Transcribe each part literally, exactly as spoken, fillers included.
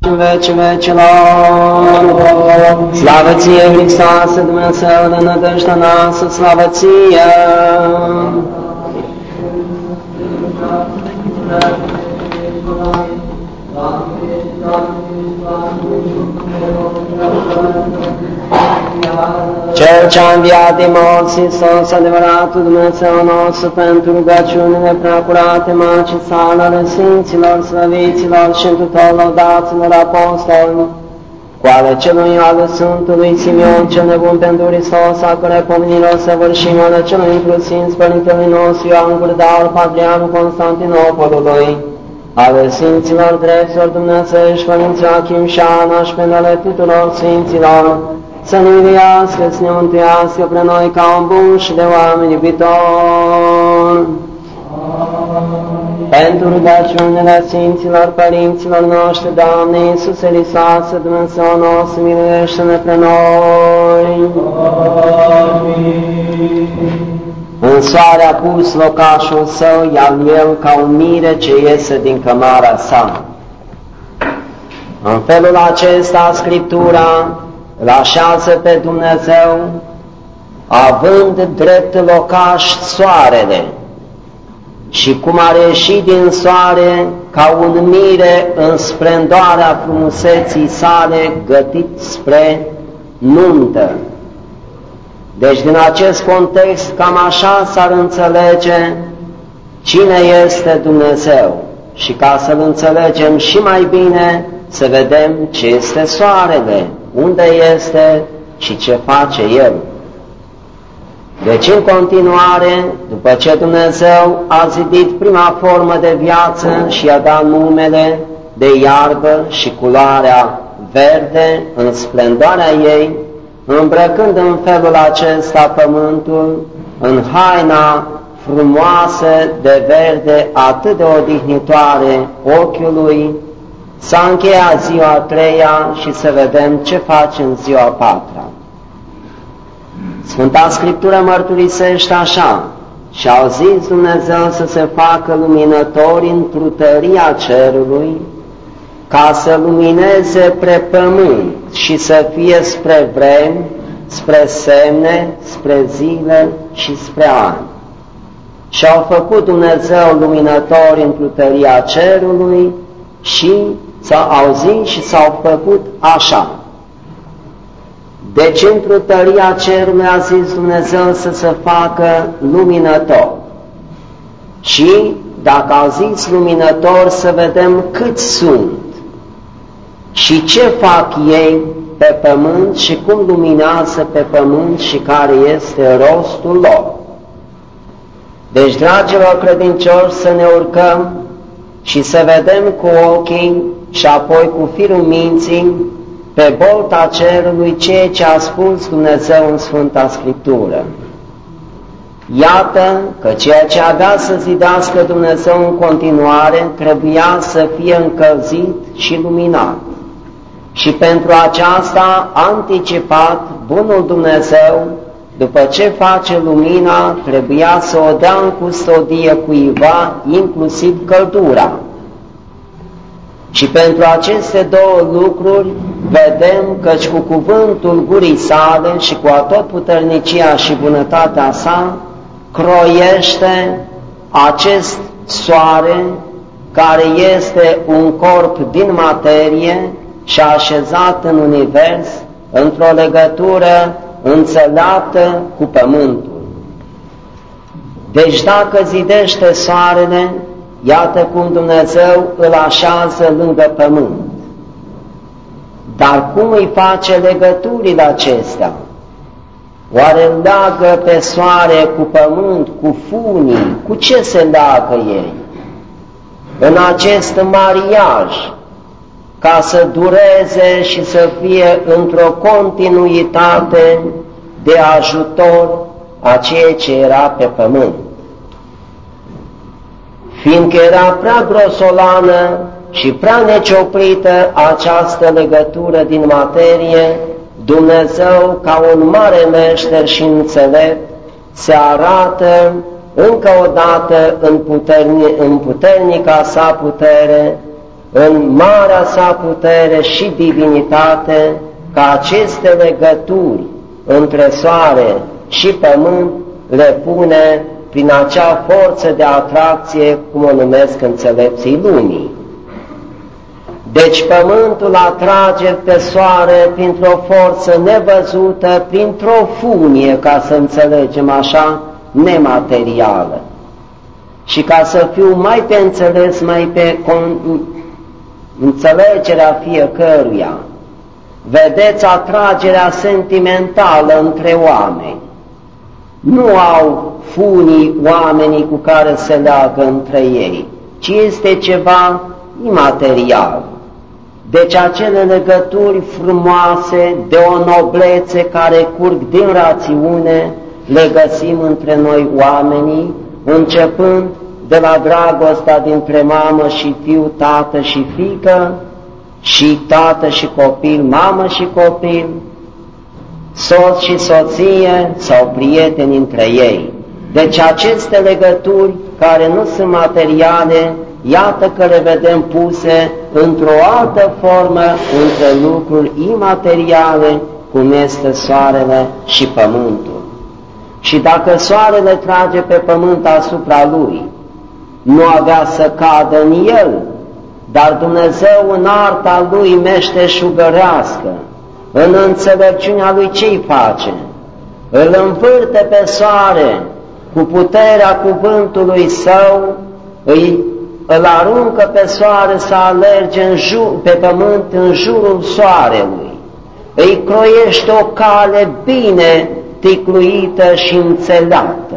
în vecii vecilor. Slavă ție, Hristoase, Dumnezeu de nădejdea noastră, slavă ție! Cel ce-a înviat din morți, Iisus, adevăratul Dumnezeu nostru, pentru rugăciunile preacurate Maicii sale, ale Sfinților, Slăviților și tuturor lăudaților apostoli, cu ale celui ale Sfântului Simeon, cel nebun pentru Hristos, a cărei pomenilor săvârșim, ale celui inclusiv Părintelui nostru Ioan Gură de Aur, Patriarhul Constantinopolului, ale Sfinților dreptilor Dumnezeiești, Părinții Achim și Ana și pentru ale tuturor Sfinților, să ne iubească, să ne mântuiască pre noi ca un bun și de oameni iubitori. Pentru rugăciunile Sfinților Părinților noștri, Doamne Iisuse Hristoase, Dumnezeu nostru, miluiește-ne pre noi. În soare a pus locașul său, iar el ca un mire ce iese din cămara sa. În felul acesta, Scriptura îl așează pe Dumnezeu, având drept locaș soarele, și cum a ieșit din soare ca un mire în splendoarea frumuseții sale, gătit spre nuntă. Deci din acest context cam așa s-ar înțelege cine este Dumnezeu și ca să-L înțelegem și mai bine să vedem ce este soarele, unde este și ce face El. Deci în continuare, după ce Dumnezeu a zidit prima formă de viață și i-a dat numele de iarbă și culoarea verde în splendoarea ei, îmbrăcând în felul acesta pământul în haina frumoasă de verde atât de odihnitoare ochiului, s-a încheiat ziua a treia și să vedem ce face în ziua a patra. Sfânta Scriptură mărturisește așa: și au zis Dumnezeu să se facă luminători într-o tăria cerului, ca să lumineze pre pământ și să fie spre vremi, spre semne, spre zile și spre ani. Și au făcut Dumnezeu luminători într-o tăria cerului și s-au auzit și s-au făcut așa. Deci într-o tăria cerului a zis Dumnezeu să se facă luminător. Și dacă au zis luminător, să vedem câți sunt și ce fac ei pe pământ și cum luminează pe pământ și care este rostul lor. Deci, dragilor credincioși, să ne urcăm și să vedem cu ochii și apoi cu firul minții pe bolta cerului ceea ce a spus Dumnezeu în Sfânta Scriptură. Iată că ceea ce avea să zidească Dumnezeu în continuare trebuia să fie încălzit și luminat. Și pentru aceasta a anticipat bunul Dumnezeu, după ce face lumina, trebuia să o dea în custodie cuiva, inclusiv căldura. Și pentru aceste două lucruri vedem căci cu cuvântul gurii sale și cu atotputernicia și bunătatea sa croiește acest soare care este un corp din materie și așezat în univers într-o legătură înțeleaptă cu pământul. Deci dacă zidește soarele, iată cum Dumnezeu îl așează lângă pământ. Dar cum îi face legăturile acestea? Oare îl leagă pe soare cu pământ, cu funii? Cu ce se leagă ei? În acest mariaj, ca să dureze și să fie într-o continuitate de ajutor a ceea ce era pe pământ. Fiindcă era prea grosolană și prea necioplită această legătură din materie, Dumnezeu, ca un mare meșter și înțelept, se arată încă o dată în, puterni, în puternica sa putere, în marea sa putere și divinitate, ca aceste legături între soare și pământ le pune prin acea forță de atracție, cum o numesc înțelepții lumii. Deci pământul atrage pe soare printr-o forță nevăzută, printr-o funie, ca să înțelegem așa, nematerială. Și ca să fiu mai pe înțeles, mai pe înțelegerea fiecăruia, vedeți atragerea sentimentală între oameni. Nu au funii oamenii cu care se leagă între ei, ci este ceva imaterial. Deci acele legături frumoase, de o noblețe care curg din rațiune, le găsim între noi oamenii, începând de la dragostea dintre mamă și fiu, tată și fiică, și tată și copil, mamă și copil, soț și soție sau prieteni între ei. Deci aceste legături care nu sunt materiale, iată că le vedem puse într-o altă formă între lucruri imateriale, cum este soarele și pământul. Și dacă soarele trage pe pământ asupra lui, nu avea să cadă în el, dar Dumnezeu în arta lui meșteșugărească, în înțelepciunea lui ce-i face? Îl învârte pe soare cu puterea cuvântului său, îi, îl aruncă pe soare să alerge în jur, pe pământ în jurul soarelui, îi croiește o cale bine ticluită și înțeleaptă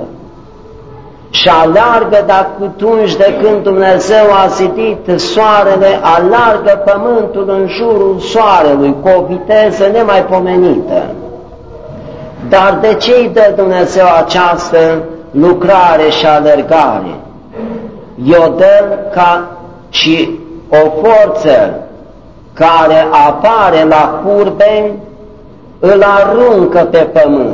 și alargă de atunci de când Dumnezeu a zidit soarele, alargă pământul în jurul soarelui cu o viteză nemaipomenită. Dar de ce îi dă Dumnezeu această lucrare și alergare? I-o dă ca și o forță care apare la curbe, îl aruncă pe pământ.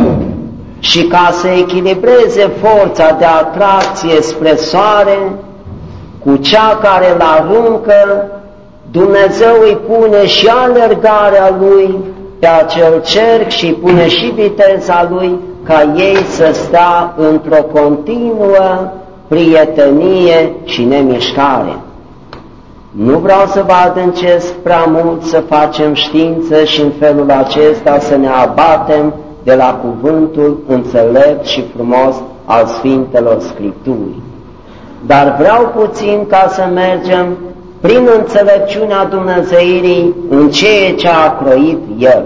Și ca să echilibreze forța de atracție spre soare cu cea care îl aruncă, Dumnezeu îi pune și alergarea lui pe acel cerc și îi pune și viteza lui, ca ei să stea într-o continuă prietenie și nemișcare. Nu vreau să vă adâncesc prea mult, să facem știință și în felul acesta să ne abatem de la cuvântul înțelept și frumos al Sfintelor Scripturii. Dar vreau puțin ca să mergem prin înțelepciunea Dumnezeirii în ceea ce a croit El.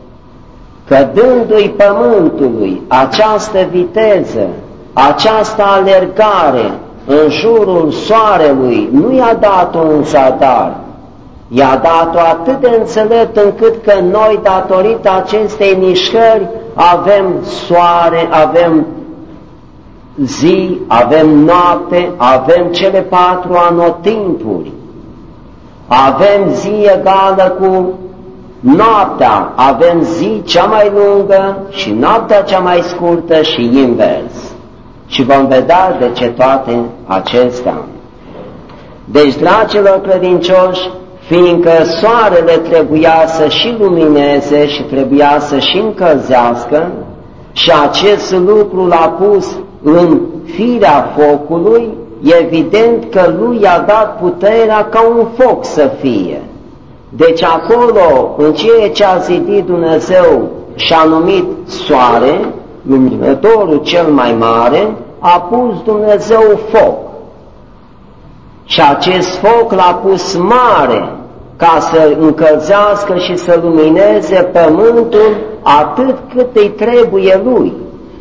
Că dându-i pământului această viteză, această alergare în jurul soarelui, nu i-a dat-o în zadar, i-a dat-o atât de înțelept încât că noi, datorită acestei mișcări, avem soare, avem zi, avem noapte, avem cele patru anotimpuri, avem zi egală cu noaptea, avem zi cea mai lungă și noaptea cea mai scurtă și invers. Și vom vedea de ce toate acestea. Deci, dragilor credincioși, fiindcă soarele trebuia să și lumineze și trebuia să și încălzească, și acest lucru l-a pus în firea focului, evident că lui i-a dat puterea ca un foc să fie. Deci acolo, în ceea ce a zidit Dumnezeu și a numit soare, luminătorul cel mai mare, a pus Dumnezeu foc. Și acest foc l-a pus mare ca să încălzească și să lumineze pământul atât cât îi trebuie lui.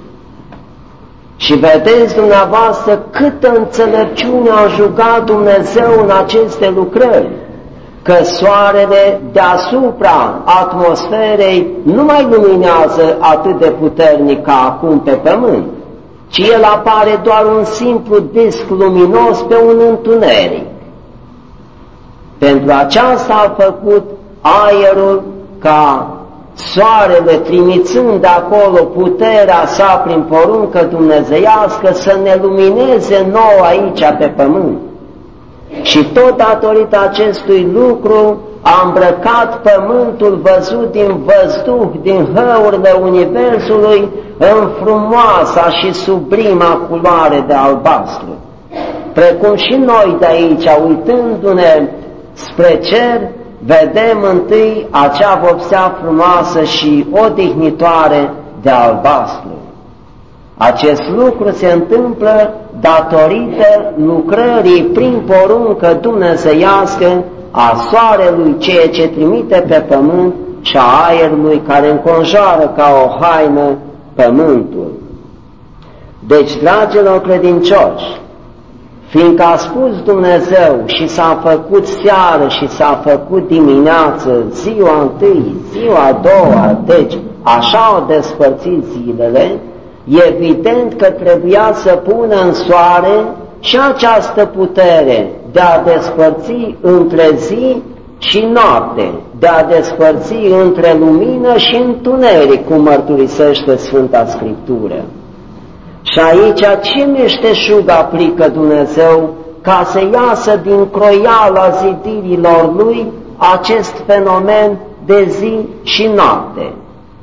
Și vedeți dumneavoastră câtă înțelepciune a jucat Dumnezeu în aceste lucrări, că soarele deasupra atmosferei nu mai luminează atât de puternic ca acum pe pământ, ci el apare doar un simplu disc luminos pe un întuneric. Pentru aceasta a făcut aerul ca soarele, trimițând de acolo puterea sa prin poruncă dumnezeiască, să ne lumineze nouă aici pe pământ. Și tot datorită acestui lucru a îmbrăcat pământul văzut din văzduh, din hăurile universului, în frumoasa și sublima culoare de albastru. Precum și noi de aici, uitându-ne spre cer, vedem întâi acea vopsea frumoasă și odihnitoare de albastru. Acest lucru se întâmplă datorită lucrării prin poruncă dumnezeiască a soarelui, ceea ce trimite pe pământ, și a aerului care înconjoară ca o haină pământul. Deci, dragilor credincioși, fiindcă a spus Dumnezeu și s-a făcut seară și s-a făcut dimineață, ziua întâi, ziua a doua, deci așa au despărțit zilele, e evident că trebuia să pună în soare și această putere de a despărți între zi și noapte, de a despărți între lumină și întuneric, cum mărturisește Sfânta Scriptură. Și aici ce meșteșug aplică Dumnezeu ca să iasă din croiala zidirilor Lui acest fenomen de zi și noapte.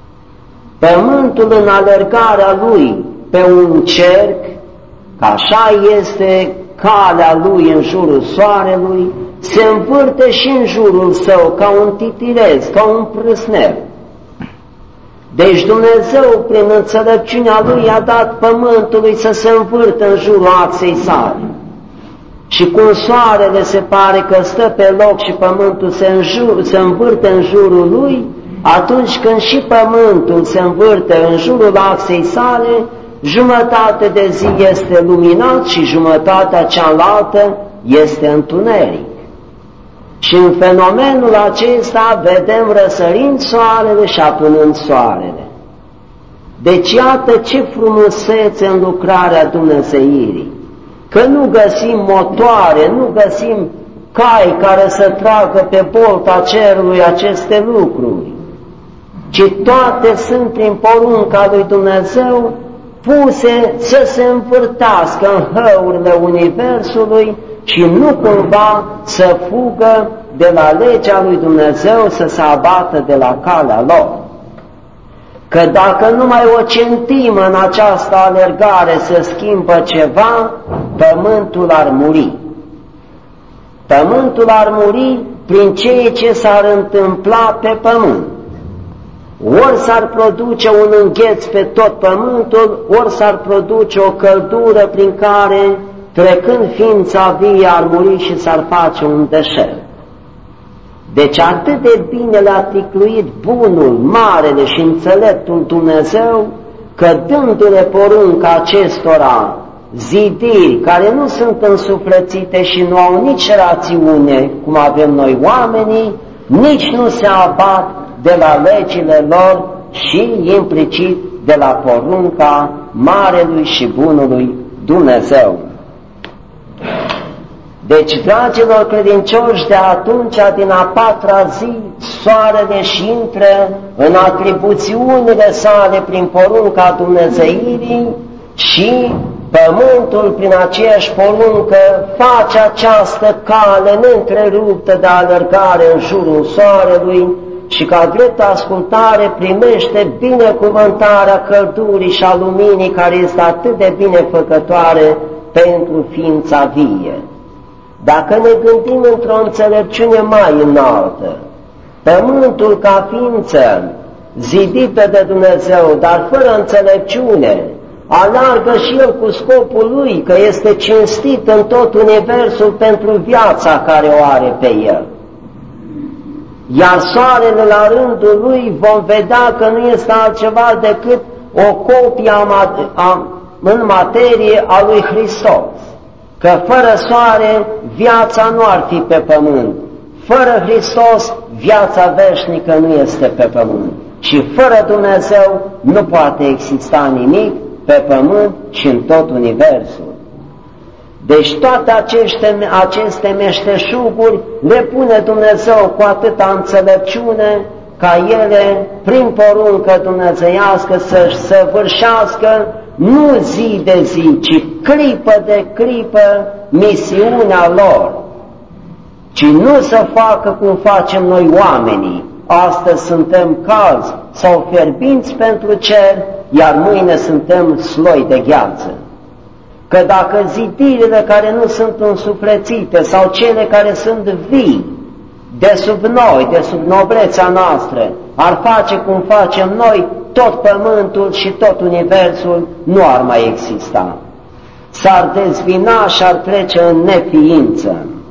Pământul în alergarea Lui pe un cerc, că așa este calea Lui în jurul soarelui, se învârte și în jurul său ca un titirez, ca un prâsner. Deci Dumnezeu, prin înțelepciunea Lui, a dat pământului să se învârtă în jurul axei sale. Și cum soarele se pare că stă pe loc și pământul se, înjur, se învârte în jurul lui, atunci când și pământul se învârte în jurul axei sale, jumătate de zi este luminat și jumătatea cealaltă este întuneric. Și în fenomenul acesta vedem răsărind soarele și apânând soarele. Deci iată ce frumusețe în lucrarea dumnezeirii, că nu găsim motoare, nu găsim cai care să tragă pe bolta cerului aceste lucruri, ci toate sunt prin porunca lui Dumnezeu puse să se învârtească în hăurile universului și nu cumva să fugă de la legea lui Dumnezeu, să se abată de la calea lor. Că dacă numai o centimă în această alergare se schimbă ceva, pământul ar muri. Pământul ar muri prin ceea ce s-ar întâmpla pe pământ. Ori s-ar produce un îngheț pe tot pământul, ori s-ar produce o căldură prin care, trecând ființa vie, ar muri și s-ar face un deșert. Deci atât de bine le-a ticluit bunul, marele și înțeleptul Dumnezeu, că dându-le porunca acestora zidiri care nu sunt însuflețite și nu au nici rațiune, cum avem noi oamenii, nici nu se abat de la legile lor și implicit de la porunca marelui și bunului Dumnezeu. Deci, dragilor credincioși, de atunci, din a patra zi, soarele și intră în atribuțiunile sale prin porunca Dumnezeirii și pământul, prin aceeași poruncă, face această cale neîntreruptă de alergare în jurul soarelui și ca drept ascultare primește binecuvântarea căldurii și a luminii care este atât de binefăcătoare pentru ființa vie. Dacă ne gândim într-o înțelepciune mai înaltă, pământul ca ființă zidită de Dumnezeu, dar fără înțelepciune, alargă și el cu scopul lui, că este cinstit în tot universul pentru viața care o are pe el. Iar soarele la rândul lui vom vedea că nu este altceva decât o copie a, a, în materie a lui Hristos. Că fără soare viața nu ar fi pe pământ, fără Hristos viața veșnică nu este pe pământ și fără Dumnezeu nu poate exista nimic pe pământ și în tot universul. Deci toate aceste, aceste meșteșuguri le pune Dumnezeu cu atâta înțelepciune ca ele, prin poruncă dumnezeiască, să-și săvârșească nu zi de zi, ci clipă de clipă misiunea lor, ci nu să facă cum facem noi oamenii. Astăzi suntem calzi sau fierbinți pentru cer, iar mâine suntem sloi de gheață. Că dacă zidirile care nu sunt însuflețite sau cele care sunt vii de sub noi, de sub noblețea noastră, ar face cum facem noi, tot pământul și tot universul nu ar mai exista. S-ar dezvina și ar trece în neființă.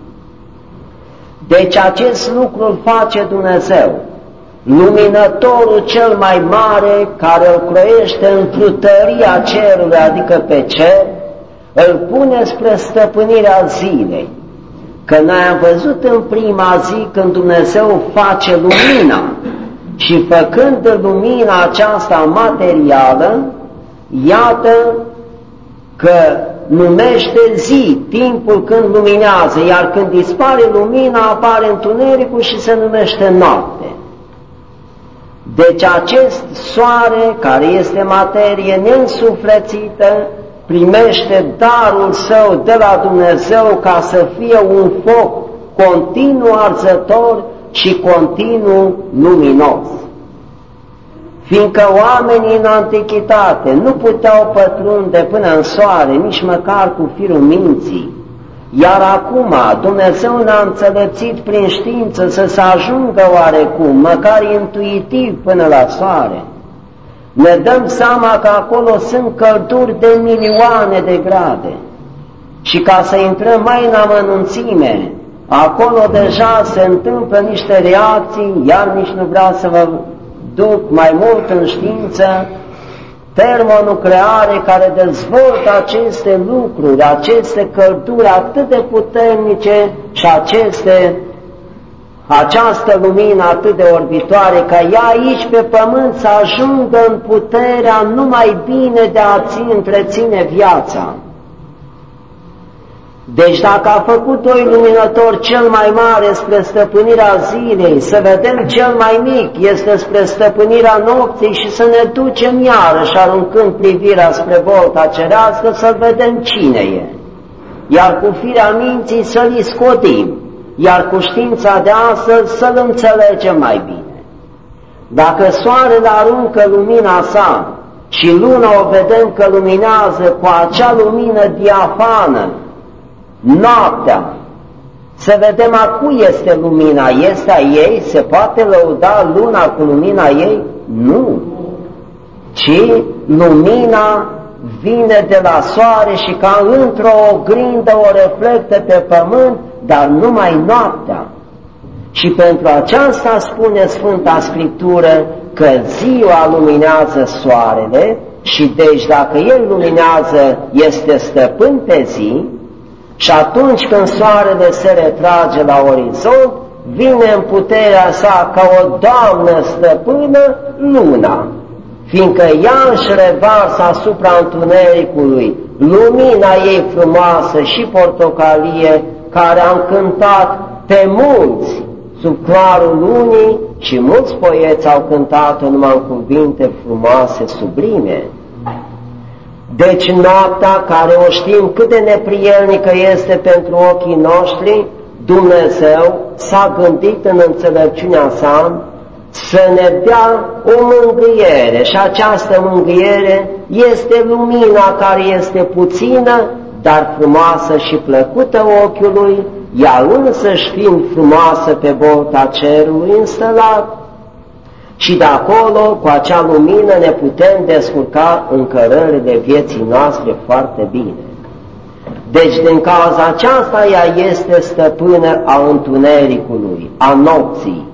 Deci acest lucru îl face Dumnezeu, luminătorul cel mai mare, care îl croiește în plutăria cerului, adică pe cer, îl pune spre stăpânirea zilei. Că noi am văzut în prima zi când Dumnezeu face lumina și făcând lumina aceasta materială, iată că numește zi, timpul când luminează, iar când dispare lumina apare întunericul și se numește noapte. Deci acest soare, care este materie neînsuflețită, primește darul său de la Dumnezeu ca să fie un foc continuu arzător și continuu luminos. Fiindcă oamenii în antichitate nu puteau pătrunde până în soare, nici măcar cu firul minții, iar acum Dumnezeu ne-a înțelepțit prin știință să se ajungă oarecum, măcar intuitiv până la soare, ne dăm seama că acolo sunt călduri de milioane de grade. Și ca să intrăm mai în amănunțime, acolo deja se întâmplă niște reacții, iar nici nu vreau să vă duc mai mult în știință, termonucleare care dezvoltă aceste lucruri, aceste călduri atât de puternice și aceste, această lumină atât de orbitoare, ca ea aici pe pământ să ajungă în puterea numai bine de a ți întreține viața. Deci dacă a făcut doi luminători, cel mai mare spre stăpânirea zilei, să vedem cel mai mic este spre stăpânirea nopții și să ne ducem iarăși aruncând privirea spre volta cerească să vedem cine e, iar cu firea minții să-l iscodim, iar cu știința de astăzi să-l înțelegem mai bine. Dacă soarele aruncă lumina sa și luna o vedem că luminează cu acea lumină diafană, noaptea, să vedem a cui este lumina, este a ei, se poate lăuda luna cu lumina ei? Nu, ci lumina vine de la soare și ca într-o oglindă o reflectă pe pământ, dar numai noaptea. Și pentru aceasta spune Sfânta Scriptură că ziua luminează soarele și deci dacă el luminează este stăpân pe zi, și atunci când soarele se retrage la orizont, vine în puterea sa ca o doamnă stăpână luna, fiindcă ea își revarsă asupra întunericului lumina ei frumoasă și portocalie, care a încântat pe mulți sub clarul lunii și mulți poeți au cântat-o numai în cuvinte frumoase, sublime. Deci noaptea, care o știm cât de neprielnică este pentru ochii noștri, Dumnezeu s-a gândit în înțelepciunea sa să ne dea o mângâiere și această mângâiere este lumina care este puțină, dar frumoasă și plăcută ochiului, ea însăși fiind frumoasă pe bolta cerului înstălat. Și de acolo, cu acea lumină, ne putem descurca în cărările vieții noastre foarte bine. Deci, din cauza aceasta, ea este stăpână a întunericului, a nopții.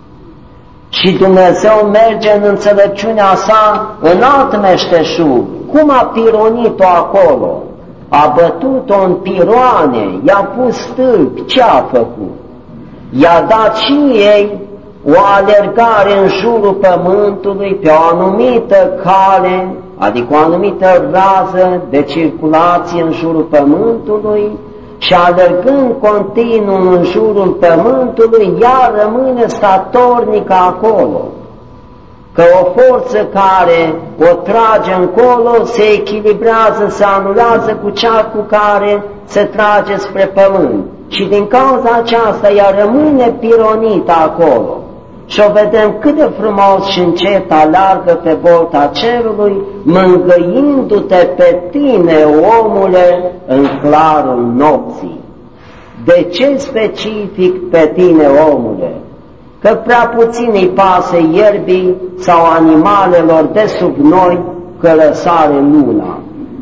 Și Dumnezeu merge în înțelepciunea sa în alt meșteșug. Cum a pironit-o acolo? A bătut-o în piroane, i-a pus stâlpi, ce a făcut? I-a dat și ei o alergare în jurul pământului pe o anumită cale, adică o anumită rază de circulație în jurul pământului și alergând continuu în jurul pământului, ea rămâne statornică acolo. Că o forță care o trage încolo se echilibrează, se anulează cu cea cu care se trage spre pământ. și din cauza aceasta ea rămâne pironită acolo. Și o vedem cât de frumos și încet alargă pe bolta cerului, mângâindu-te pe tine, omule, în clarul nopții. De ce specific pe tine, omule? Că prea puțin îi pasă ierbii sau animalelor de sub noi că lăsare luna,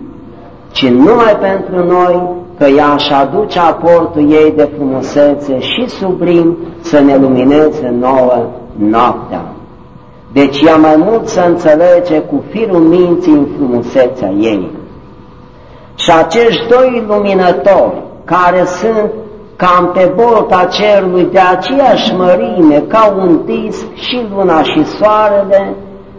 ci numai pentru noi, că ea își aduce aportul ei de frumusețe și sublim să ne lumineze nouă noaptea. Deci ea mai mult să înțelege cu firul minții în frumusețea ei. Și acești doi luminători, care sunt cam pe bolta cerului de aceeași mărime ca un disc, și luna și soarele,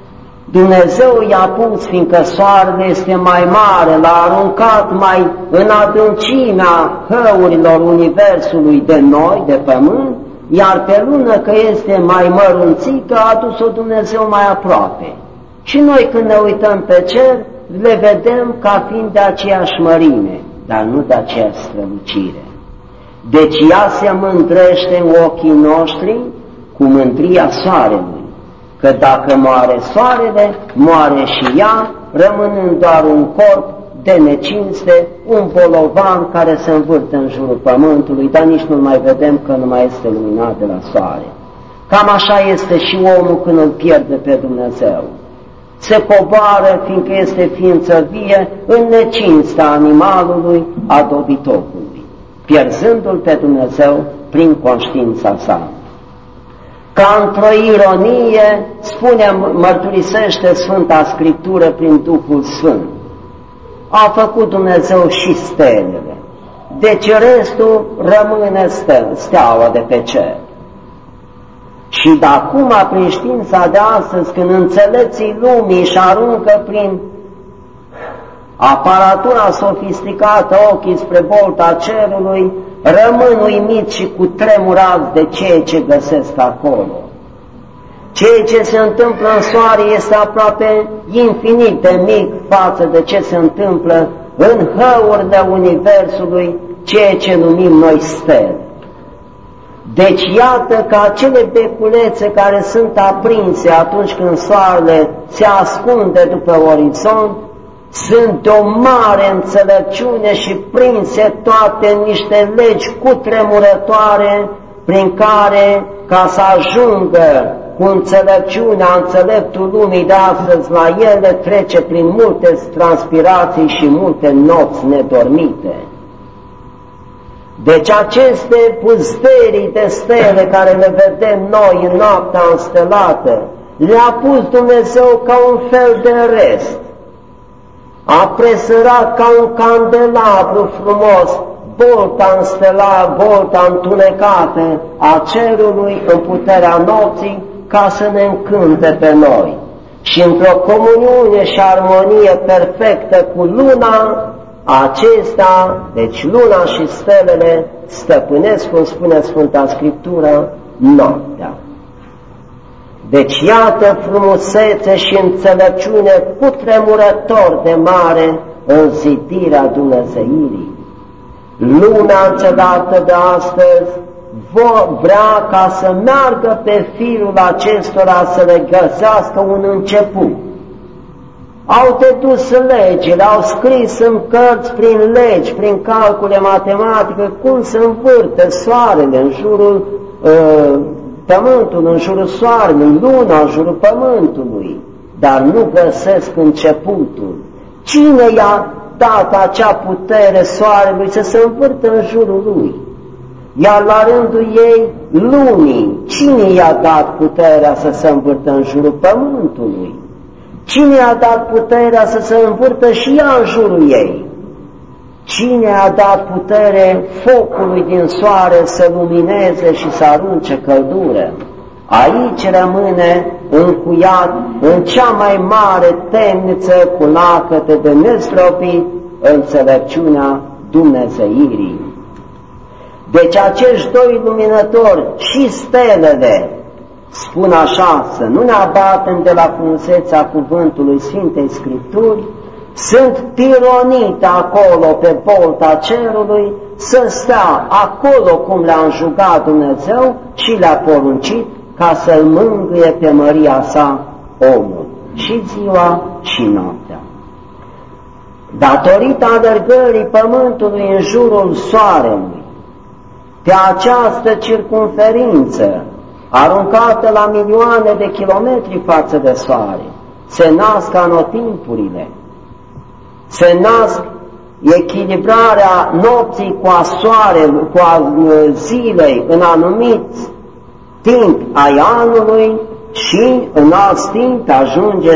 Dumnezeu i-a pus, fiindcă soarele este mai mare, l-a aruncat mai în adâncimea hăurilor universului de noi, de pământ, iar pe lună, că este mai mărunțică, a adus-o Dumnezeu mai aproape. Și noi când ne uităm pe cer, le vedem ca fiind de aceeași mărime, dar nu de aceeași strălucire. Deci ea se mândrește în ochii noștri cu mândria soarelui, că dacă moare soarele, moare și ea, rămânând doar un corp de necinste, un bolovan care se învârte în jurul pământului, dar nici nu mai vedem că nu mai este luminat de la soare. Cam așa este și omul când îl pierde pe Dumnezeu. Se coboară, fiindcă este ființă vie, în necinstea animalului, a dobitocului, pierzându-l pe Dumnezeu prin conștiința sa. Ca într-o ironie, spune, mărturisește Sfânta Scriptură prin Duhul Sfânt, a făcut Dumnezeu și stelele, deci restul rămâne steaua de pe cer. Și de acum, prin știința de astăzi, când înțelepții lumii își aruncă prin aparatura sofisticată ochii spre bolta cerului, rămân uimiți și cutremurați de ceea ce găsesc acolo. Ceea ce se întâmplă în soare este aproape infinit de mic față de ce se întâmplă în hăurile universului, ceea ce numim noi stele. Deci iată că acele beculețe care sunt aprinse atunci când soarele se ascunde după orizont, sunt de o mare înțelepciune și prinse toate în niște legi cutremurătoare prin care, ca să ajungă cu înțelepciunea înțeleptul lumii de astăzi la ele, trece prin multe transpirații și multe nopți nedormite. Deci aceste puzderii de stele care le vedem noi în noaptea înstelată, le-a pus Dumnezeu ca un fel de rest. A presărat ca un candelabru frumos bolta înstelat, bolta întunecată a cerului în puterea nopții, ca să ne încânte pe noi. Și într-o comuniune și armonie perfectă cu luna, acesta, deci luna și stelele, stăpânesc, cum spune Sfânta Scriptură, noaptea. Deci iată frumusețe și înțelepciune cutremurător de mare în zidirea Dumnezeirii. Lumea înțeleaptă de astăzi vrea ca să meargă pe firul acestora, să le găsească un început. Au dedus legile, au scris în cărți prin legi, prin calcule matematice, cum se învârte soarele în jurul uh, pământului, în jurul soarelui, luna în jurul pământului, dar nu găsesc începutul. Cine i-a dat acea putere soarelui să se învârtă în jurul lui? Iar la rândul ei, lumii, cine i-a dat puterea să se învârtă în jurul pământului? Cine a dat puterea să se învârtă și ea în jurul ei? Cine a dat putere focului din soare să lumineze și să arunce căldură? Aici rămâne încuiat în cea mai mare temniță cu lacăte de nestropit înțelepciunea Dumnezeirii. Deci acești doi luminători și stelele, spun așa, să nu ne abatem de la frumusețea cuvântului Sfintei Scripturi, sunt pironite acolo pe bolta cerului, să stea acolo cum le-a înjugat Dumnezeu și le-a poruncit ca să-l mângâie pe măria sa omul, și ziua și noaptea. Datorită alergării pământului în jurul soarelui, pe această circumferință aruncată la milioane de kilometri față de soare, se nasc anotimpurile, se nasc echilibrarea nopții cu a soarelui, cu a zilei în anumiți timp ai anului și în alți timp ajunge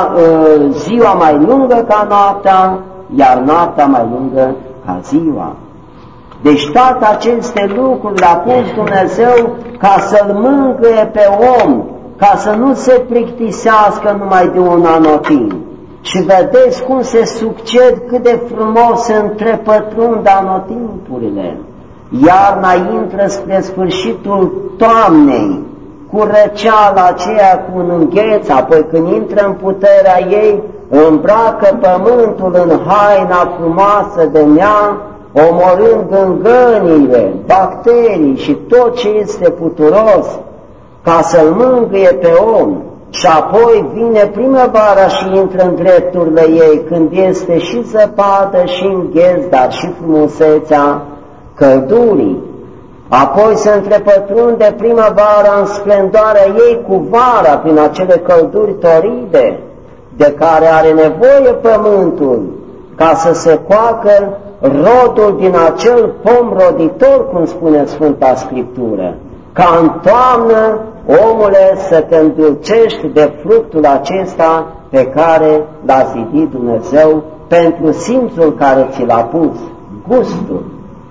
ziua mai lungă ca noaptea, iar noaptea mai lungă ca ziua. Deci toate aceste lucruri le-a pus Dumnezeu ca să-l mângâie pe om, ca să nu se plictisească numai de un anotimp. Și vedeți cum se succed, cât de frumos se întrepătrund anotimpurile. Iarna intră spre sfârșitul toamnei, cu răceala aceea, cu un îngheț, apoi când intră în puterea ei, îmbracă pământul în haina frumoasă de neam, omorând gângănile, bacterii și tot ce este puturos, ca să-l mângâie pe om. Și apoi vine primăvara și intră în drepturile ei, când este și zăpadă și îngheț, dar și frumusețea căldurii. Apoi se întrepătrunde primăvara în splendoarea ei cu vara, prin acele călduri toride, de care are nevoie pământul, ca să se coacă rodul din acel pom roditor, cum spune Sfânta Scriptură, ca în toamnă, omule, să te îndulcești de fructul acesta pe care l-a zidit Dumnezeu pentru simțul care ți l-a pus, gustul.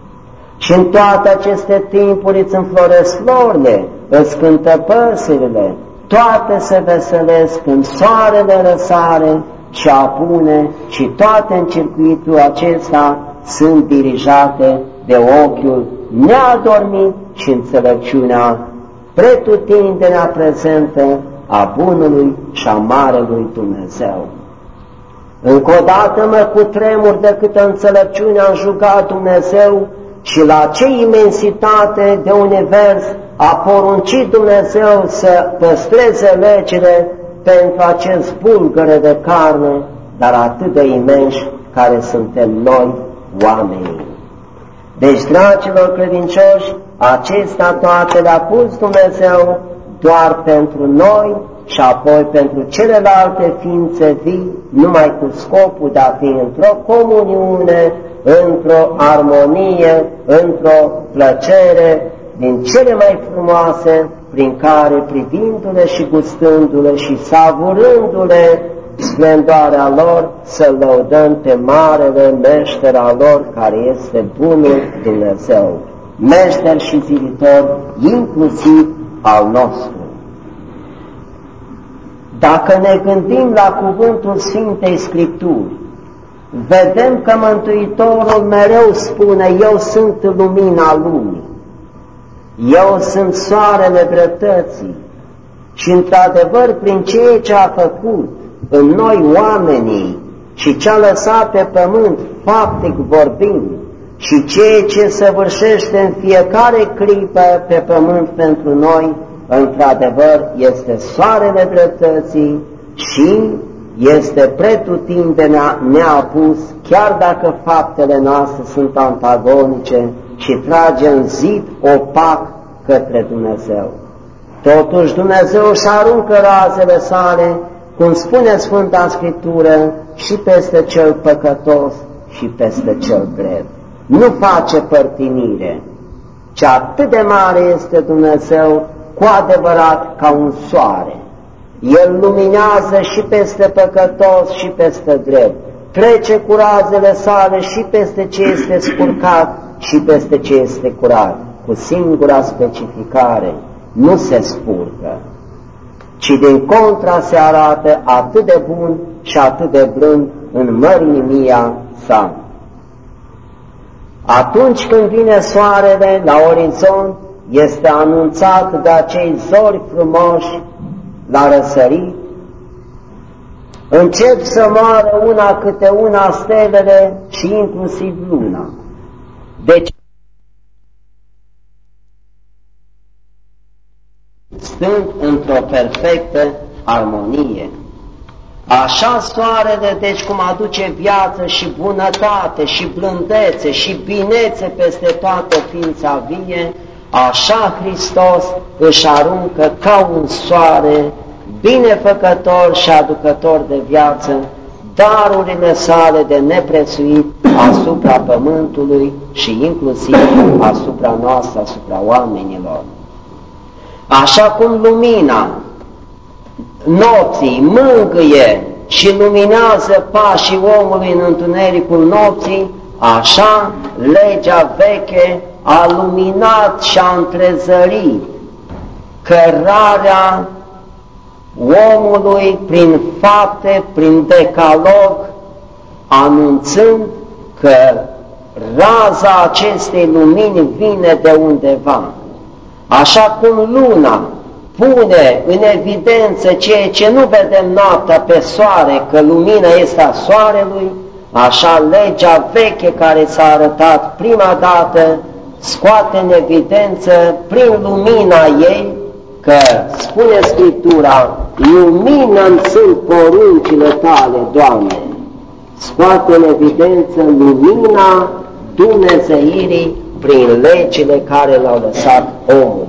Și în toate aceste timpuri îți înfloresc florile, îți cântă păsările, toate se veselesc când soarele răsare și apune și toate în circuitul acesta sunt dirijate de ochiul neadormit și înțelepciunea pretutindenea prezentă a bunului și a marelui Dumnezeu. Încă o dată mă cutremur de câtă înțelepciune a înjugat Dumnezeu și la ce imensitate de univers a poruncit Dumnezeu să păstreze legile pentru acest bulgăre de carne, dar atât de imensi care suntem noi, oamenii. Deci, dragilor credincioși, acestea toate le-a pus Dumnezeu doar pentru noi și apoi pentru celelalte ființe vii, numai cu scopul de a fi într-o comuniune, într-o armonie, într-o plăcere din cele mai frumoase, prin care, privindu-le și gustându-le și savurându-le splendoarea lor, să lăudăm pe marele meșter al lor, care este bunul Dumnezeu, meșter și zilitor, inclusiv al nostru. Dacă ne gândim la cuvântul Sfintei Scripturi, vedem că Mântuitorul mereu spune: eu sunt lumina lumii, eu sunt soarele dreptății. Și într-adevăr, prin ceea ce a făcut în noi oamenii și ce a lăsat pe pământ, faptic vorbind, și ceea ce săvârșește în fiecare clipă pe pământ pentru noi, într-adevăr, este soarele dreptății și este pretutindenea neapus, chiar dacă faptele noastre sunt antagonice și trage în zid opac către Dumnezeu. Totuși Dumnezeu își aruncă razele sale, cum spune Sfânta Scriptură, și peste cel păcătos și peste cel drept. Nu face părtinire, ci atât de mare este Dumnezeu, cu adevărat ca un soare. El luminează și peste păcătos și peste drept, trece cu razele sale și peste ce este spurcat și peste ce este curat, cu singura specificare: nu se spurcă, ci din contra se arată atât de bun și atât de blând în mărinimia sa. Atunci când vine soarele la orizont, este anunțat de acei zori frumoși la răsărit, încep să moară una câte una stelele și inclusiv luna. Deci stând într-o perfectă armonie. Așa soarele, deci cum aduce viață și bunătate și blândețe și binețe peste toată ființa vie, așa Hristos își aruncă ca un soare binefăcător și aducător de viață darurile sale de neprețuit asupra pământului și inclusiv asupra noastră, asupra oamenilor. Așa cum lumina nopții mângâie și luminează pașii omului în întunericul nopții, așa legea veche a luminat și a întrezărit cărarea omului prin fapte, prin decalog, anunțând că raza acestei lumini vine de undeva. Așa cum luna pune în evidență ceea ce nu vedem noaptea pe soare, că lumina este a soarelui, așa legea veche care s-a arătat prima dată scoate în evidență prin lumina ei, că spune Scriptura, lumină-mi sunt poruncile tale, Doamne, scoate în evidență lumina dumnezeirii prin legile care l-au lăsat omului.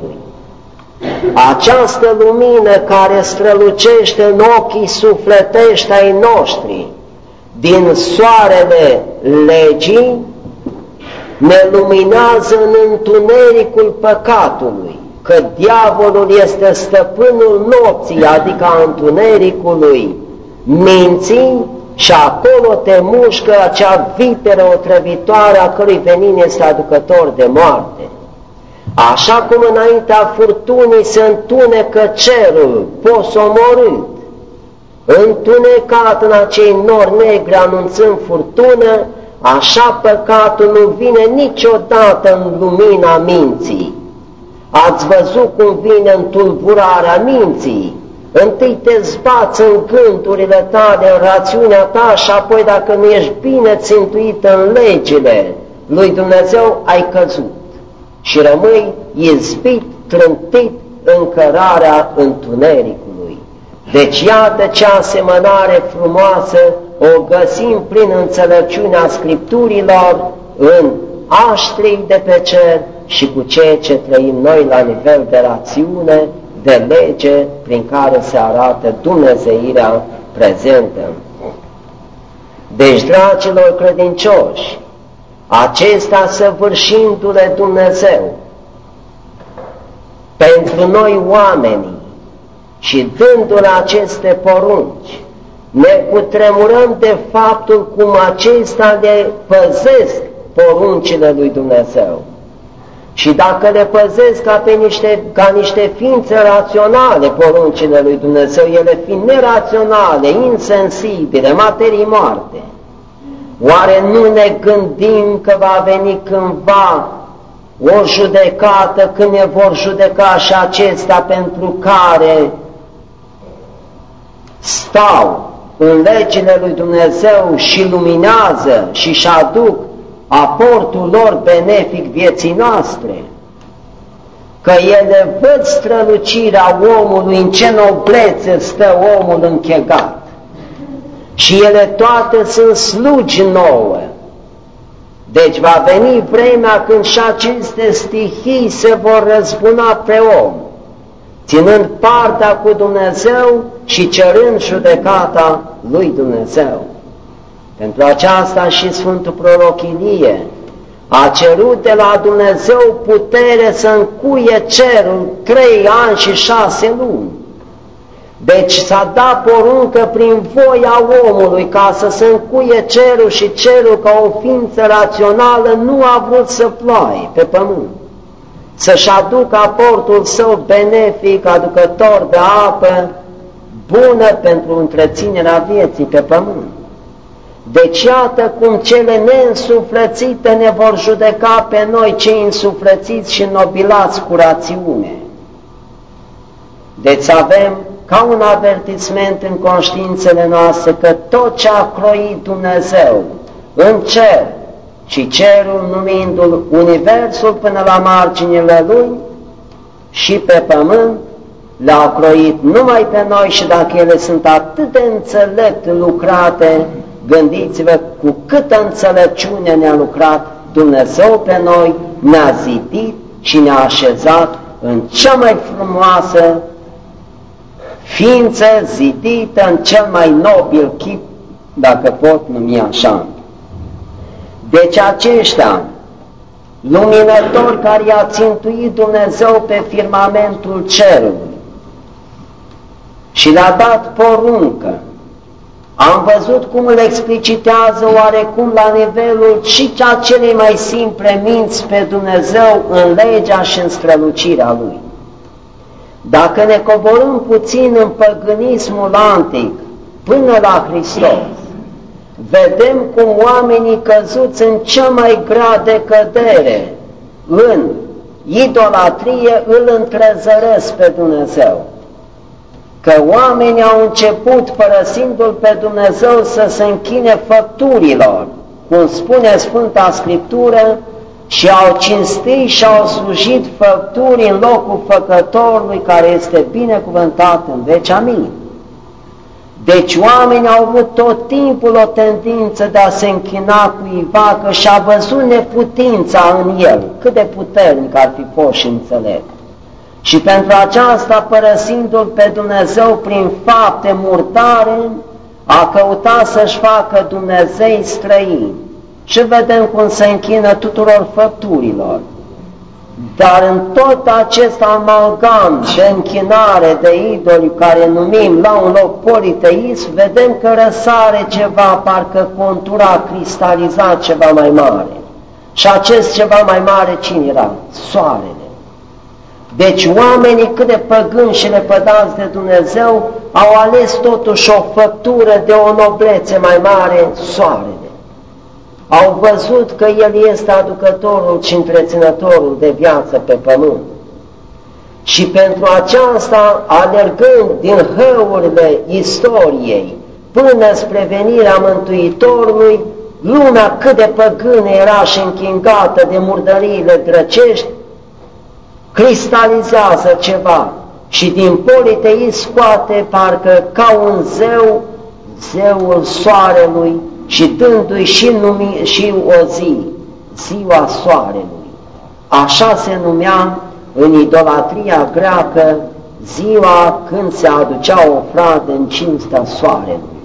Această lumină care strălucește în ochii sufletești ai noștri, din soarele legii, ne luminează în întunericul păcatului, că diavolul este stăpânul nopții, adică a întunericului minții, și acolo te mușcă acea viperă otrăvitoare a cărui venin este aducător de moarte. Așa cum înaintea furtunii se întunecă cerul, posomorât, întunecat în acei nori negri anunțând furtună, așa păcatul nu vine niciodată în lumina minții. Ați văzut cum vine în tulburarea minții? Întâi te zbați în gândurile tale, în rațiunea ta și apoi dacă nu ești bine țintuit în legile lui Dumnezeu, ai căzut și rămâi izbit, trântit în cărarea întunericului. Deci iată ce asemănare frumoasă o găsim prin înțelepciunea Scripturilor în aștrii de pe cer și cu ceea ce trăim noi la nivel de rațiune, de lege, prin care se arată dumnezeirea prezentă. Deci, dragilor credincioși, acesta săvârșindu-le Dumnezeu pentru noi oamenii și dându-le aceste porunci, ne cutremurăm de faptul cum acesta le păzesc poruncile lui Dumnezeu. Și dacă le păzesc ca, pe niște, ca niște ființe raționale poruncile lui Dumnezeu, ele fiind neraționale, insensibile, materii moarte, oare nu ne gândim că va veni cândva o judecată, când ne vor judeca și acestea pentru care stau în legile lui Dumnezeu și luminează și își aduc aportul lor benefic vieții noastre, că ele văd strălucirea omului, în ce noblețe stă omul închegat, și ele toate sunt slugi nouă. Deci va veni vremea când și aceste stihii se vor răzbuna pe om, ținând partea cu Dumnezeu și cerând judecata lui Dumnezeu. Pentru aceasta și Sfântul Proroc Ilie a cerut de la Dumnezeu putere să încuie cerul trei ani și șase luni. Deci s-a dat poruncă prin voia omului ca să se încuie cerul și cerul ca o ființă rațională nu a vrut să ploaie pe pământ, să-și aducă aportul său benefic, aducător de apă bună pentru întreținerea vieții pe pământ. Deci iată cum cele neînsuflățite ne vor judeca pe noi, cei însuflățiți și înnobilați cu rațiune. Deci avem ca un avertisment în conștiințele noastre că tot ce a croit Dumnezeu în cer, și cerul numindu-l universul până la marginile lui, și pe pământ, le-au croit numai pe noi și dacă ele sunt atât de înțelept lucrate, gândiți-vă cu câtă înțelepciune ne-a lucrat Dumnezeu pe noi, ne-a zidit și ne-a așezat în cea mai frumoasă ființă zidită, în cel mai nobil chip, dacă pot numi așa. Deci aceștia, luminători care i-a țintuit Dumnezeu pe firmamentul cerului și le-a dat poruncă, am văzut cum îl explicitează oarecum la nivelul și a celei mai simple minți pe Dumnezeu în legea și în strălucirea Lui. Dacă ne coborâm puțin în păgânismul antic până la Hristos, vedem cum oamenii căzuți în cea mai grea decădere, în idolatrie, îl întrezăresc pe Dumnezeu. Că oamenii au început, părăsindu-L pe Dumnezeu, să se închine făpturilor, cum spune Sfânta Scriptură, și au cinstit și au slujit făpturi în locul Făcătorului, care este binecuvântat în veci. Amin. Deci oamenii au avut tot timpul o tendință de a se închina cuiva, că și-a văzut neputința în el, cât de puternic ar fi fost și înțelept. Și pentru aceasta, părăsindu-L pe Dumnezeu prin fapte murdare, a căutat să-și facă Dumnezei străini. Și vedem cum se închină tuturor făpturilor. Dar în tot acest amalgam de închinare de idoli, care numim la un loc politeism, vedem că răsare ceva, parcă contura cristalizat ceva mai mare. Și acest ceva mai mare cine era? Soarele. Deci oamenii, cât de păgâni și lepădați de Dumnezeu, au ales totuși o făptură de o noblețe mai mare, soarele. Au văzut că El este aducătorul și întreținătorul de viață pe pământ. Și pentru aceasta, alergând din hăurile istoriei până spre venirea Mântuitorului, lumea cât de păgână era și închingată de murdăriile drăcești, cristalizează ceva și din politeism scoate parcă ca un zeu, zeul soarelui, și dându-i și, numi, și o zi, ziua soarelui. Așa se numea în idolatria greacă ziua când se aducea ofradă în cinstea soarelui.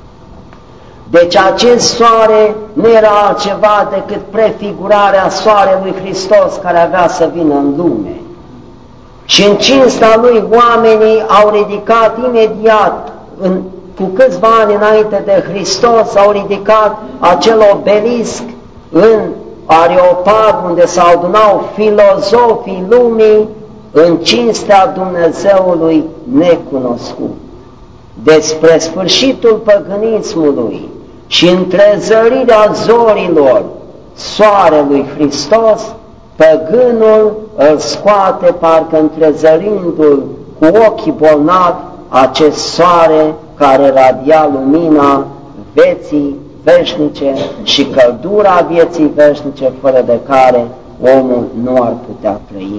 Deci acest soare nu era altceva decât prefigurarea soarelui Hristos care avea să vină în lume. Și în cinstea lui oamenii au ridicat imediat, în, cu câțiva ani înainte de Hristos, au ridicat acel obelisc în Areopag, unde se adunau filozofii lumii în cinstea Dumnezeului necunoscut. Despre sfârșitul păgânismului și întrezărirea zorilor soarelui Hristos, păgânul îl scoate parcă întrezărindu-l cu ochii bolnavi acest soare care radia lumina vieții veșnice și căldura vieții veșnice, fără de care omul nu ar putea trăi.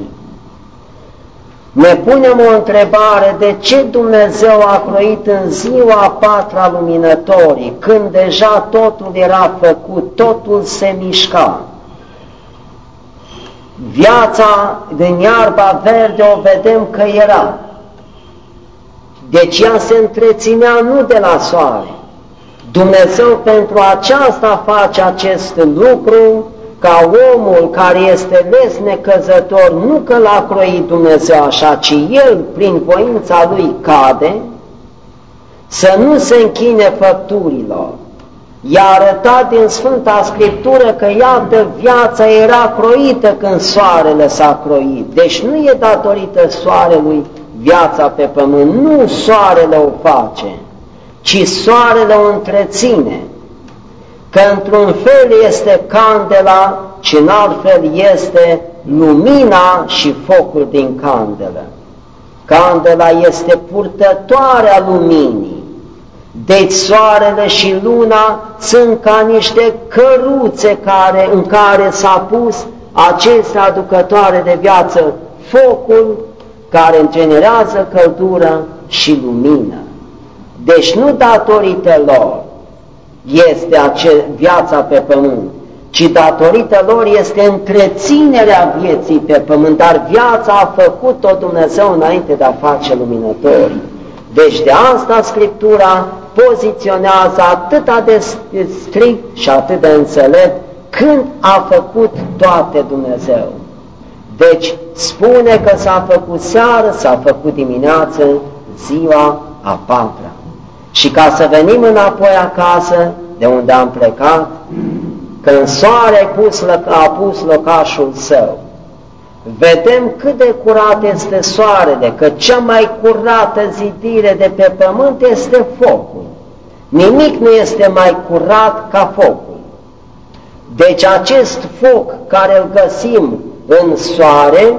Ne punem o întrebare: de ce Dumnezeu a croit în ziua a patra luminătorii, când deja totul era făcut, totul se mișca? Viața din iarba verde o vedem că era. Deci ea se întreținea nu de la soare. Dumnezeu pentru aceasta face acest lucru, ca omul care este les necăzător, nu că l-a croit Dumnezeu așa, ci el, prin voința lui, cade, să nu se închine făpturilor. I-a arătat din Sfânta Scriptură că, iată, viața era croită când soarele s-a croit. Deci nu e datorită soarelui viața pe pământ, nu soarele o face, ci soarele o întreține. Că într-un fel este candela și în alt fel este lumina și focul din candelă. Candela este purtătoarea luminii, deci soarele și luna sunt ca niște căruțe care, în care s-a pus aceste aducătoare de viață, focul care generează căldură și lumină. Deci nu datorită lor este ace- viața pe pământ, ci datorită lor este întreținerea vieții pe pământ, dar viața a făcut-o Dumnezeu înainte de a face luminătorii. Deci de asta Scriptura poziționează atât de strict și atât de înțelept când a făcut toate Dumnezeu. Deci spune că s-a făcut seară, s-a făcut dimineață, ziua a patra. Și ca să venim înapoi acasă, de unde am plecat, când soare a pus, a pus locașul său, vedem cât de curat este soarele, că cea mai curată zidire de pe pământ este focul. Nimic nu este mai curat ca focul. Deci acest foc care îl găsim în soare,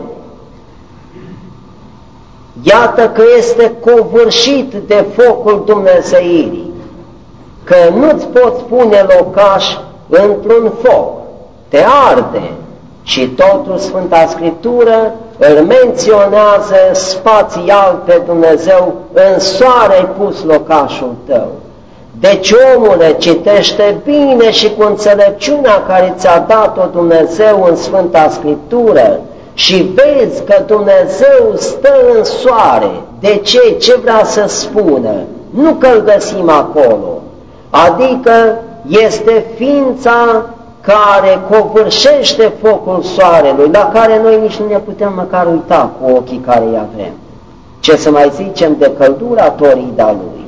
iată că este covârșit de focul Dumnezeirii, că nu-ți poți pune locaș într-un foc, te arde. Și totul Sfânta Scriptură îl menționează spațial pe Dumnezeu, în soare ai pus locașul tău. Deci, omule, citește bine și cu înțelepciunea care ți-a dat-o Dumnezeu în Sfânta Scriptură și vezi că Dumnezeu stă în soare. De ce? Ce vrea să spună? Nu că îl găsim acolo, adică este ființa care covârșește focul soarelui, la care noi nici nu ne putem măcar uita cu ochii care îi avem. Ce să mai zicem de căldura torida lui.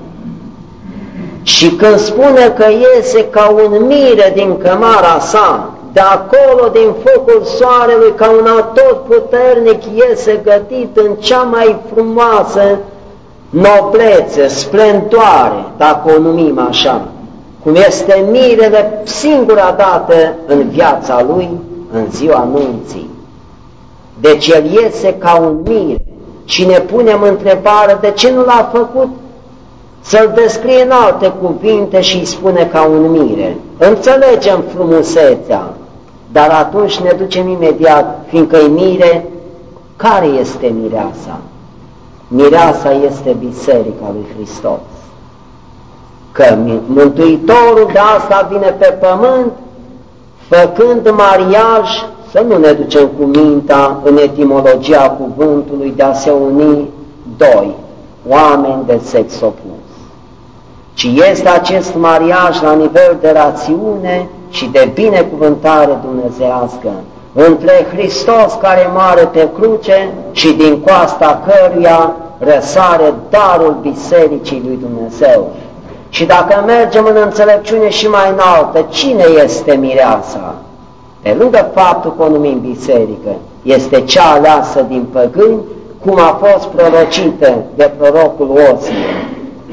Și când spune că iese ca un mire din cămara sa, de acolo, din focul soarelui, ca un atotputernic iese gătit în cea mai frumoasă noblețe, splendoare, dacă o numim așa, cum este mirele singura dată în viața lui, în ziua nunții. Deci el iese ca un mire și ne punem întrebare de ce nu l-a făcut să-l descrie în alte cuvinte și îi spune ca un mire. Înțelegem frumusețea, dar atunci ne ducem imediat, fiindcă-i mire, care este mireasa? Mireasa este Biserica lui Hristos. Că Mântuitorul de asta vine pe pământ, făcând mariaj, să nu ne ducem cu mintea în etimologia cuvântului de a se uni doi oameni de sex opus, ci este acest mariaj la nivel de rațiune și de binecuvântare dumnezeiască între Hristos care moare pe cruce și din coasta căruia răsare darul Bisericii lui Dumnezeu. Și dacă mergem în înțelepciune și mai înaltă, cine este mireasa? Pe lângă faptul că o numim biserică, este cea aleasă din păgâni, cum a fost prorocită de prorocul Osie.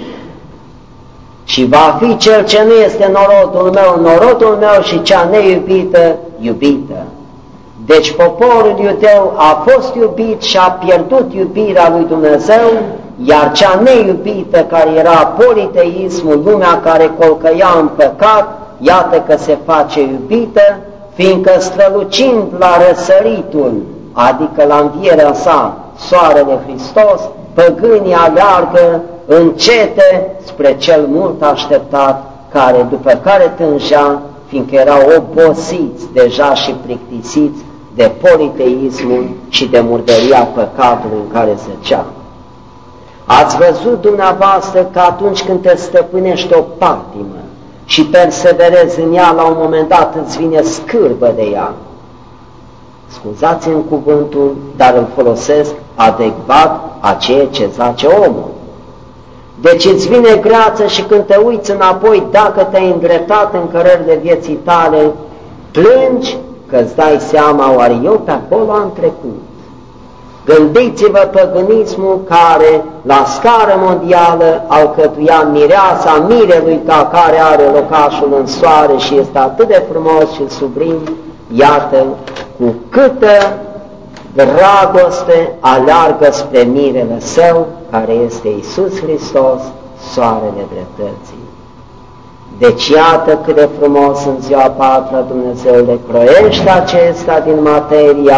Și va fi cel ce nu este norodul meu, norodul meu, și cea neiubită, iubită. Deci poporul iudeu a fost iubit și a pierdut iubirea lui Dumnezeu, iar cea neiubită, care era politeismul, lumea care colcăia în păcat, iată că se face iubită, fiindcă strălucind la răsăritul, adică la învierea sa, soarele Hristos, păgânii aleargă încete spre cel mult așteptat, care, după care tângea, fiindcă erau obosiți deja și plictisiți de politeismul și de murdăria păcatului în care zăcea. Ați văzut dumneavoastră că atunci când te stăpânești o patimă și perseverezi în ea, la un moment dat îți vine scârbă de ea. Scuzați-mi cuvântul, dar îl folosesc adecvat a ceea ce zace omul. Deci îți vine greață și când te uiți înapoi, dacă te-ai îndreptat în cărările vieții tale, plângi că îți dai seama, oare eu pe acolo am trecut. Gândiți-vă păgânismul care, la scară mondială, alcătuia mireasa mirelui ca care are locașul în soare și este atât de frumos și sublim, iată cu câtă dragoste aleargă spre mirele său, care este Iisus Hristos, soarele dreptății. Deci iată cât de frumos în ziua a patra Dumnezeu le croiește acesta din materia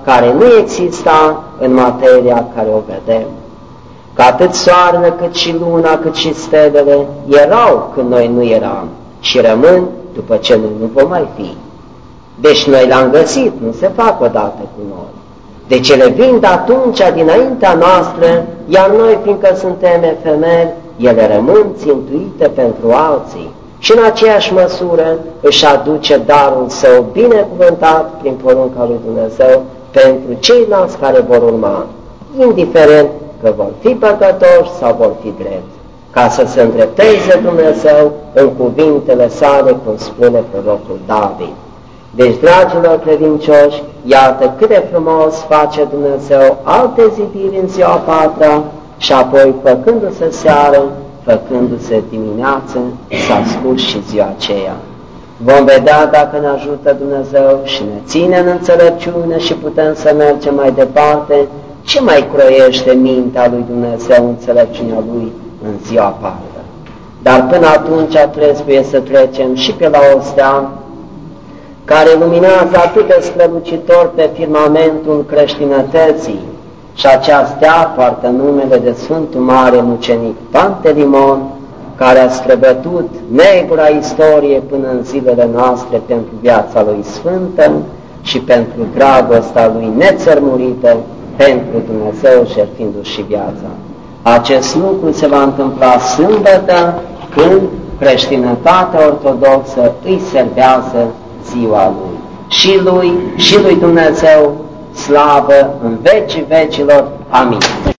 care nu exista în materia care o vedem. Că atât soarele, cât și luna, cât și stelele erau când noi nu eram și rămân după ce noi nu vom mai fi. Deci noi l-am găsit, nu se fac odată cu noi. Deci ele vin de atunci, dinaintea noastră, iar noi, fiindcă suntem efemeri, ele rămân țintuite pentru alții. Și în aceeași măsură își aduce darul său binecuvântat prin porunca lui Dumnezeu pentru ceilalți care vor urma, indiferent că vor fi păcătoși sau vor fi drepți, ca să se îndrepteze Dumnezeu în cuvintele sale, cum spune prorocul David. Deci, dragilor credincioși, iată cât de frumos face Dumnezeu alte zidiri în ziua patra și apoi, făcându-se seară, făcându-se dimineață, s-a scurs și ziua aceea. Vom vedea dacă ne ajută Dumnezeu și ne ține în înțelepciune și putem să mergem mai departe, ce mai croiește mintea lui Dumnezeu, înțelepciunea lui în ziua patra. Dar până atunci trebuie să trecem și pe la o stea care luminează atât de strălucitor pe firmamentul creștinătății, și acea stea poartă numele de Sfântul Mare Mucenic Pantelimon, care a străbătut negura istorie până în zilele noastre pentru viața lui sfântă și pentru dragostea lui nețărmurită pentru Dumnezeu, jertfindu-și și viața. Acest lucru se va întâmpla sâmbătă, când creștinătatea ortodoxă îi servează ziua lui. Și lui, și lui Dumnezeu, slavă în vecii vecilor. Amin.